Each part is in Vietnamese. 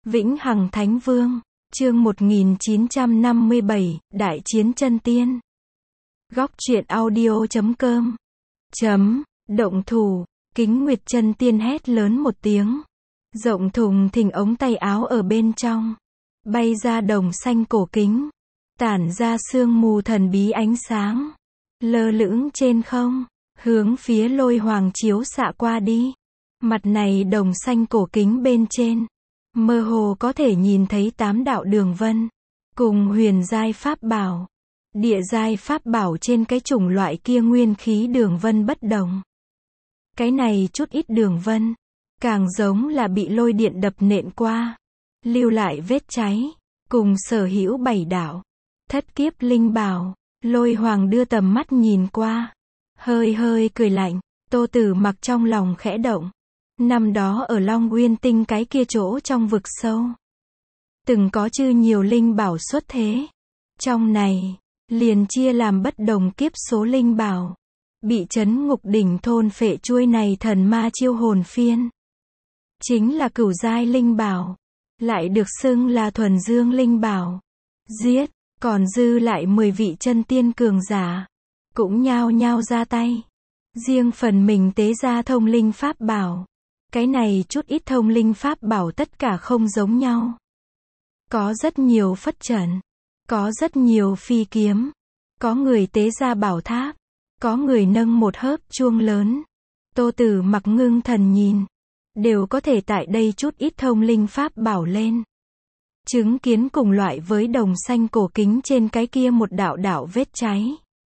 Vĩnh Hằng Thánh Vương, chương 1957, Đại chiến chân tiên. Góc truyện audio.com. Động thủ, Kính Nguyệt chân tiên hét lớn một tiếng. Rộng thùng thình ống tay áo ở bên trong. Bay ra đồng xanh cổ kính. Tản ra sương mù thần bí ánh sáng. Lơ lửng trên không, hướng phía Lôi Hoàng chiếu xạ qua đi. Mặt này đồng xanh cổ kính bên trên. Mơ hồ có thể nhìn thấy 8 đạo đường vân. Cùng huyền giai pháp bảo. Địa giai pháp bảo trên cái chủng loại kia nguyên khí đường vân bất đồng. Cái này chút ít đường vân. Càng giống là bị lôi điện đập nện qua. Lưu lại vết cháy. Cùng sở hữu 7 đạo. Thất kiếp linh bảo. Lôi Hoàng đưa tầm mắt nhìn qua. Hơi hơi cười lạnh. Tô Tử Mặc trong lòng khẽ động. Năm đó ở Long Uyên Tinh cái kia chỗ trong vực sâu. Từng có chư nhiều linh bảo xuất thế. Trong này, liền chia làm bất đồng kiếp số linh bảo. Bị trấn ngục đỉnh thôn phệ chuôi này thần ma chiêu hồn phiên. Chính là cửu giai linh bảo. Lại được xưng là thuần dương linh bảo. Giết, còn dư lại 10 vị chân tiên cường giả. Cũng nhao nhao ra tay. Riêng phần mình tế ra thông linh pháp bảo. Cái này chút ít thông linh pháp bảo tất cả không giống nhau. Có rất nhiều phất trần. Có rất nhiều phi kiếm. Có người tế ra bảo tháp. Có người nâng một hớp chuông lớn. Tô Tử Mặc ngưng thần nhìn. Đều có thể tại đây chút ít thông linh pháp bảo lên. Chứng kiến cùng loại với đồng xanh cổ kính trên cái kia một đạo đạo vết cháy.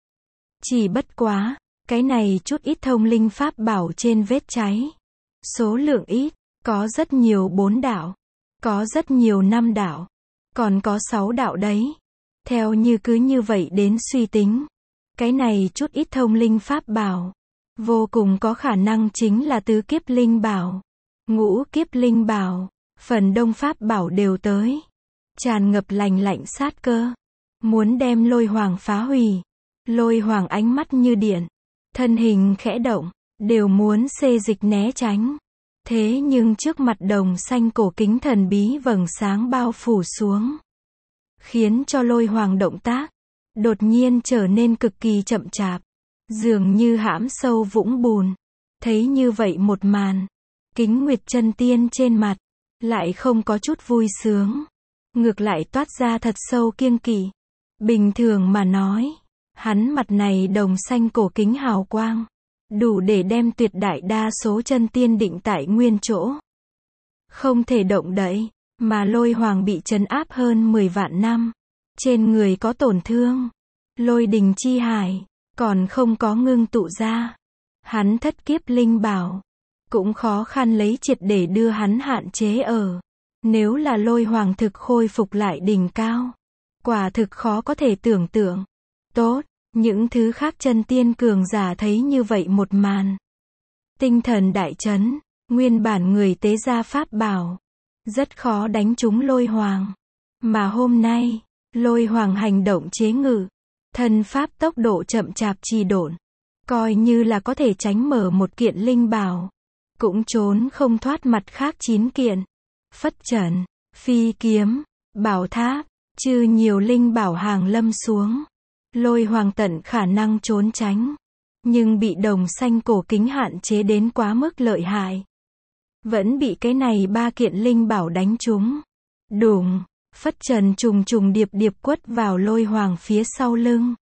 Chỉ bất quá, cái này chút ít thông linh pháp bảo trên vết cháy. Số lượng ít, có rất nhiều 4 đạo, có rất nhiều 5 đạo, còn có 6 đạo đấy. Theo như cứ như vậy đến suy tính, cái này chút ít thông linh pháp bảo, vô cùng có khả năng chính là tứ kiếp linh bảo, ngũ kiếp linh bảo, phần đông pháp bảo đều tới. Tràn ngập lành lạnh sát cơ, muốn đem Lôi Hoàng phá hủy. Lôi Hoàng ánh mắt như điện, thân hình khẽ động, đều muốn xê dịch né tránh. Thế nhưng trước mặt đồng xanh cổ kính thần bí vầng sáng bao phủ xuống. Khiến cho Lôi Hoàng động tác, đột nhiên trở nên cực kỳ chậm chạp. Dường như hãm sâu vũng bùn. Thấy như vậy một màn. Kính Nguyệt chân tiên trên mặt, lại không có chút vui sướng. Ngược lại toát ra thật sâu kiêng kỵ. Bình thường mà nói, hắn mặt này đồng xanh cổ kính hào quang. Đủ để đem tuyệt đại đa số chân tiên định tại nguyên chỗ. Không thể động đậy, mà Lôi Hoàng bị trấn áp hơn 10 vạn năm. Trên người có tổn thương. Lôi đình chi hải, còn không có ngưng tụ ra. Hắn thất kiếp linh bảo. Cũng khó khăn lấy triệt để đưa hắn hạn chế ở. Nếu là Lôi Hoàng thực khôi phục lại đỉnh cao. Quả thực khó có thể tưởng tượng. Tốt. Những thứ khác chân tiên cường giả thấy như vậy một màn. Tinh thần đại chấn, nguyên bản người tế ra pháp bảo. Rất khó đánh trúng Lôi Hoàng. Mà hôm nay, Lôi Hoàng hành động chế ngự. Thân pháp tốc độ chậm chạp trì độn. Coi như là có thể tránh mở một kiện linh bảo. Cũng trốn không thoát mặt khác 9 kiện. Phất trần, phi kiếm, bảo tháp, chư nhiều linh bảo hàng lâm xuống. Lôi Hoàng tận khả năng trốn tránh. Nhưng bị đồng xanh cổ kính hạn chế đến quá mức lợi hại. Vẫn bị cái này 3 kiện linh bảo đánh trúng. Đùng, phất trần trùng trùng điệp điệp quất vào Lôi Hoàng phía sau lưng.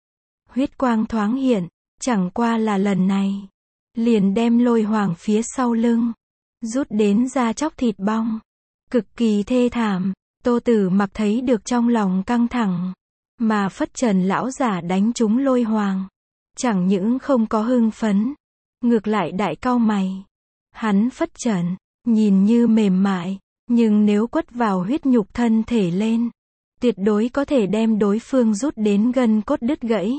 Huyết quang thoáng hiện, chẳng qua là lần này. Liền đem Lôi Hoàng phía sau lưng. Rút đến da chóc thịt bong. Cực kỳ thê thảm, Tô Tử Mặc thấy được trong lòng căng thẳng. Mà phất trần lão giả đánh trúng Lôi Hoàng. Chẳng những không có hưng phấn. Ngược lại đại cau mày. Hắn phất trần, nhìn như mềm mại. Nhưng nếu quất vào huyết nhục thân thể lên. Tuyệt đối có thể đem đối phương rút đến gân cốt đứt gãy.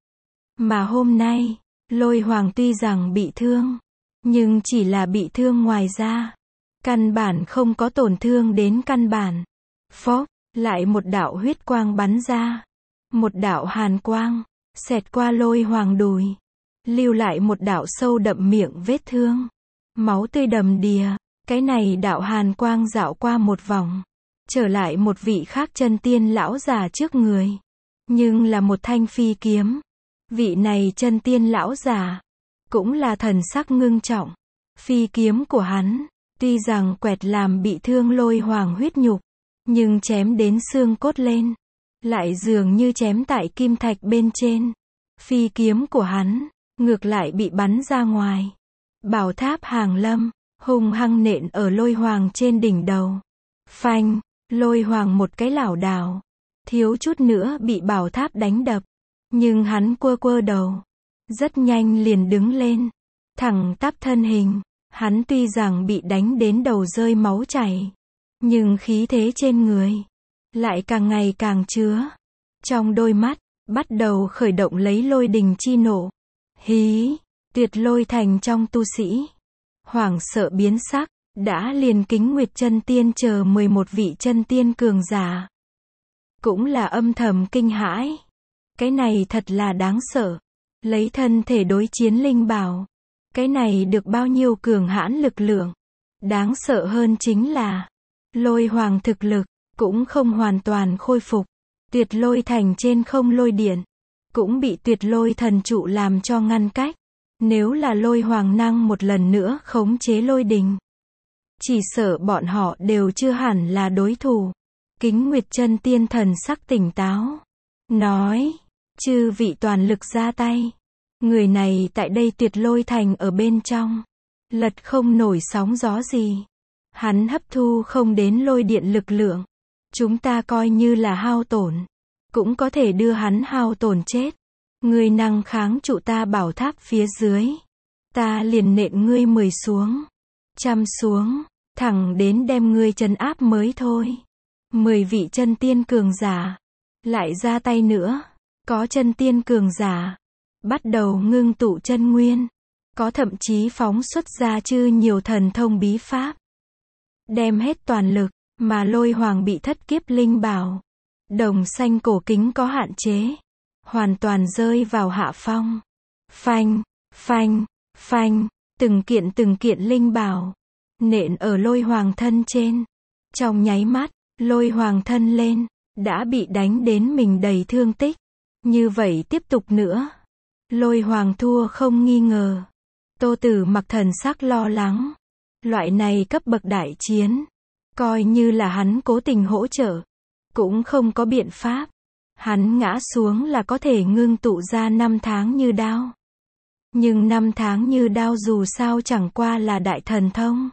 Mà hôm nay, Lôi Hoàng tuy rằng bị thương. Nhưng chỉ là bị thương ngoài da. Căn bản không có tổn thương đến căn bản. Phốc. Lại một đạo huyết quang bắn ra. Một đạo hàn quang, xẹt qua Lôi Hoàng đùi. Lưu lại một đạo sâu đậm miệng vết thương. Máu tươi đầm đìa. Cái này đạo hàn quang dạo qua một vòng, trở lại một vị khác chân tiên lão già trước người. Nhưng là một thanh phi kiếm. Vị này chân tiên lão già, cũng là thần sắc ngưng trọng. Phi kiếm của hắn, tuy rằng quẹt làm bị thương Lôi Hoàng huyết nhục, nhưng chém đến xương cốt lên, lại dường như chém tại kim thạch bên trên. Phi kiếm của hắn, ngược lại bị bắn ra ngoài. Bảo tháp hàng lâm, hung hăng nện ở Lôi Hoàng trên đỉnh đầu. Phanh, Lôi Hoàng một cái lảo đảo, thiếu chút nữa bị bảo tháp đánh đập. Nhưng hắn quơ quơ đầu, rất nhanh liền đứng lên, thẳng tắp thân hình. Hắn tuy rằng bị đánh đến đầu rơi máu chảy, nhưng khí thế trên người lại càng ngày càng chứa. Trong đôi mắt, bắt đầu khởi động lấy lôi đình chi nộ. Hí, Tuyệt Lôi Thành trong tu sĩ, hoảng sợ biến sắc, đã liền Kính Nguyệt chân tiên chờ 11 vị chân tiên cường giả. Cũng là âm thầm kinh hãi. Cái này thật là đáng sợ. Lấy thân thể đối chiến linh bảo. Cái này được bao nhiêu cường hãn lực lượng. Đáng sợ hơn chính là Lôi Hoàng thực lực cũng không hoàn toàn khôi phục. Tuyệt Lôi Thành trên không lôi điện cũng bị Tuyệt Lôi thần trụ làm cho ngăn cách. Nếu là Lôi Hoàng năng một lần nữa khống chế lôi đình, chỉ sợ bọn họ đều chưa hẳn là đối thủ. Kính Nguyệt chân tiên thần sắc tỉnh táo, nói, chư vị toàn lực ra tay. Người này tại đây Tuyệt Lôi Thành ở bên trong, lật không nổi sóng gió gì. Hắn hấp thu không đến lôi điện lực lượng. Chúng ta coi như là hao tổn, cũng có thể đưa hắn hao tổn chết. Ngươi năng kháng trụ ta bảo tháp phía dưới, ta liền nện ngươi 10 xuống, 100 xuống, thẳng đến đem ngươi trấn áp mới thôi. 10 vị chân tiên cường giả lại ra tay nữa. Có chân tiên cường giả bắt đầu ngưng tụ chân nguyên, có thậm chí phóng xuất ra chư nhiều thần thông bí pháp, đem hết toàn lực. Mà Lôi Hoàng bị thất kiếp linh bảo, đồng xanh cổ kính có hạn chế, hoàn toàn rơi vào hạ phong. Phanh, phanh, phanh, từng kiện linh bảo nện ở Lôi Hoàng thân trên. Trong nháy mắt, Lôi Hoàng thân lên đã bị đánh đến mình đầy thương tích. Như vậy tiếp tục nữa, Lôi Hoàng thua không nghi ngờ. Tô Tử Mặc thần sắc lo lắng. Loại này cấp bậc đại chiến, coi như là hắn cố tình hỗ trợ, cũng không có biện pháp. Hắn ngã xuống là có thể ngưng tụ ra 5 tháng như đao. Nhưng 5 tháng như đao dù sao chẳng qua là đại thần thông,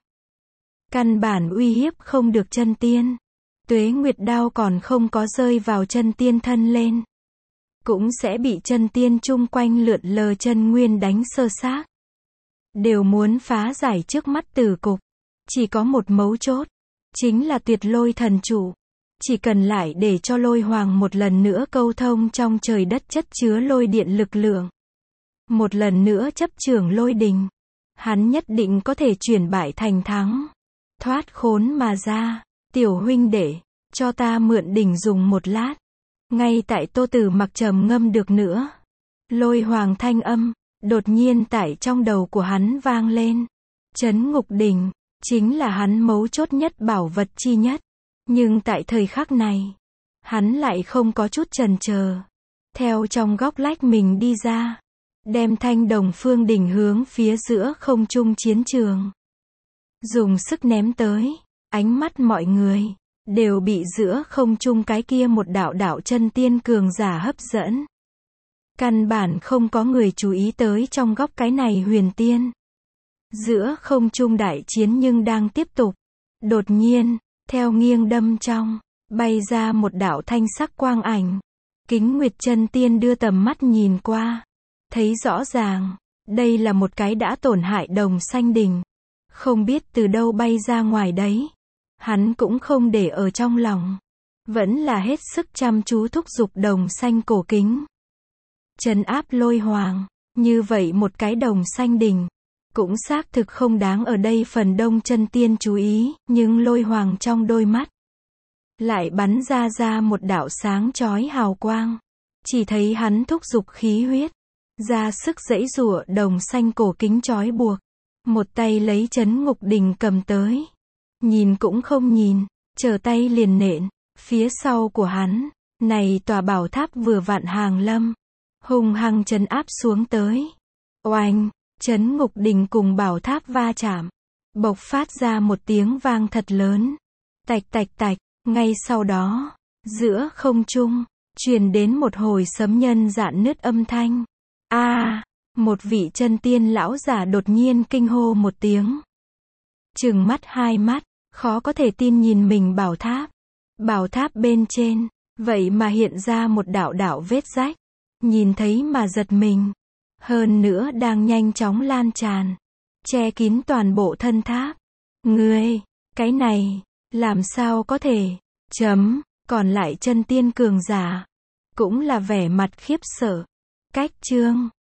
căn bản uy hiếp không được chân tiên. Tuế Nguyệt đao còn không có rơi vào chân tiên thân lên, cũng sẽ bị chân tiên chung quanh lượn lờ chân nguyên đánh sơ xác. Đều muốn phá giải trước mắt tử cục. Chỉ có một mấu chốt, chính là Tuyệt Lôi thần trụ. Chỉ cần lại để cho Lôi Hoàng một lần nữa câu thông trong trời đất chất chứa lôi điện lực lượng, một lần nữa chấp trưởng lôi đình, hắn nhất định có thể chuyển bại thành thắng, thoát khốn mà ra. Tiểu huynh đệ, cho ta mượn đỉnh dùng một lát. Ngay tại Tô Tử Mặc trầm ngâm được nữa, Lôi Hoàng thanh âm đột nhiên tại trong đầu của hắn vang lên. Trấn Ngục Đỉnh chính là hắn mấu chốt nhất bảo vật chi nhất. Nhưng tại thời khắc này, hắn lại không có chút chần chờ, theo trong góc lách mình đi ra, đem thanh đồng phương đỉnh hướng phía giữa không trung chiến trường, dùng sức ném tới. Ánh mắt mọi người đều bị giữa không trung cái kia một đạo đạo chân tiên cường giả hấp dẫn. Căn bản không có người chú ý tới trong góc cái này huyền tiên. Giữa không trung đại chiến nhưng đang tiếp tục. Đột nhiên, theo nghiêng đâm trong, bay ra một đạo thanh sắc quang ảnh. Kính Nguyệt chân tiên đưa tầm mắt nhìn qua, thấy rõ ràng, đây là một cái đã tổn hại đồng xanh đỉnh. Không biết từ đâu bay ra ngoài đấy. Hắn cũng không để ở trong lòng, vẫn là hết sức chăm chú thúc giục đồng xanh cổ kính, trấn áp Lôi Hoàng. Như vậy một cái đồng xanh đỉnh, cũng xác thực không đáng ở đây phần đông chân tiên chú ý. Nhưng Lôi Hoàng trong đôi mắt lại bắn ra một đạo sáng chói hào quang. Chỉ thấy hắn thúc giục khí huyết, ra sức giãy giụa đồng xanh cổ kính trói buộc. một tay lấy Trấn Ngục Đình cầm tới. Nhìn cũng không nhìn, trở tay liền nện, phía sau của hắn, này tòa bảo tháp vừa vặn hàng lâm, hung hăng trấn áp xuống tới. Oanh, Trấn Ngục Đình cùng bảo tháp va chạm, bộc phát ra một tiếng vang thật lớn. Tạch tạch tạch, ngay sau đó, giữa không trung, truyền đến một hồi sấm nhân rạn nứt âm thanh. Một vị chân tiên lão giả đột nhiên kinh hô một tiếng. Trừng mắt hai mắt, khó có thể tin nhìn mình bảo tháp. Bảo tháp bên trên, vậy mà hiện ra một đạo đạo vết rách. Nhìn thấy mà giật mình. Hơn nữa đang nhanh chóng lan tràn, che kín toàn bộ thân tháp. Ngươi, cái này, làm sao có thể? Còn lại chân tiên cường giả, cũng là vẻ mặt khiếp sợ. Cách chương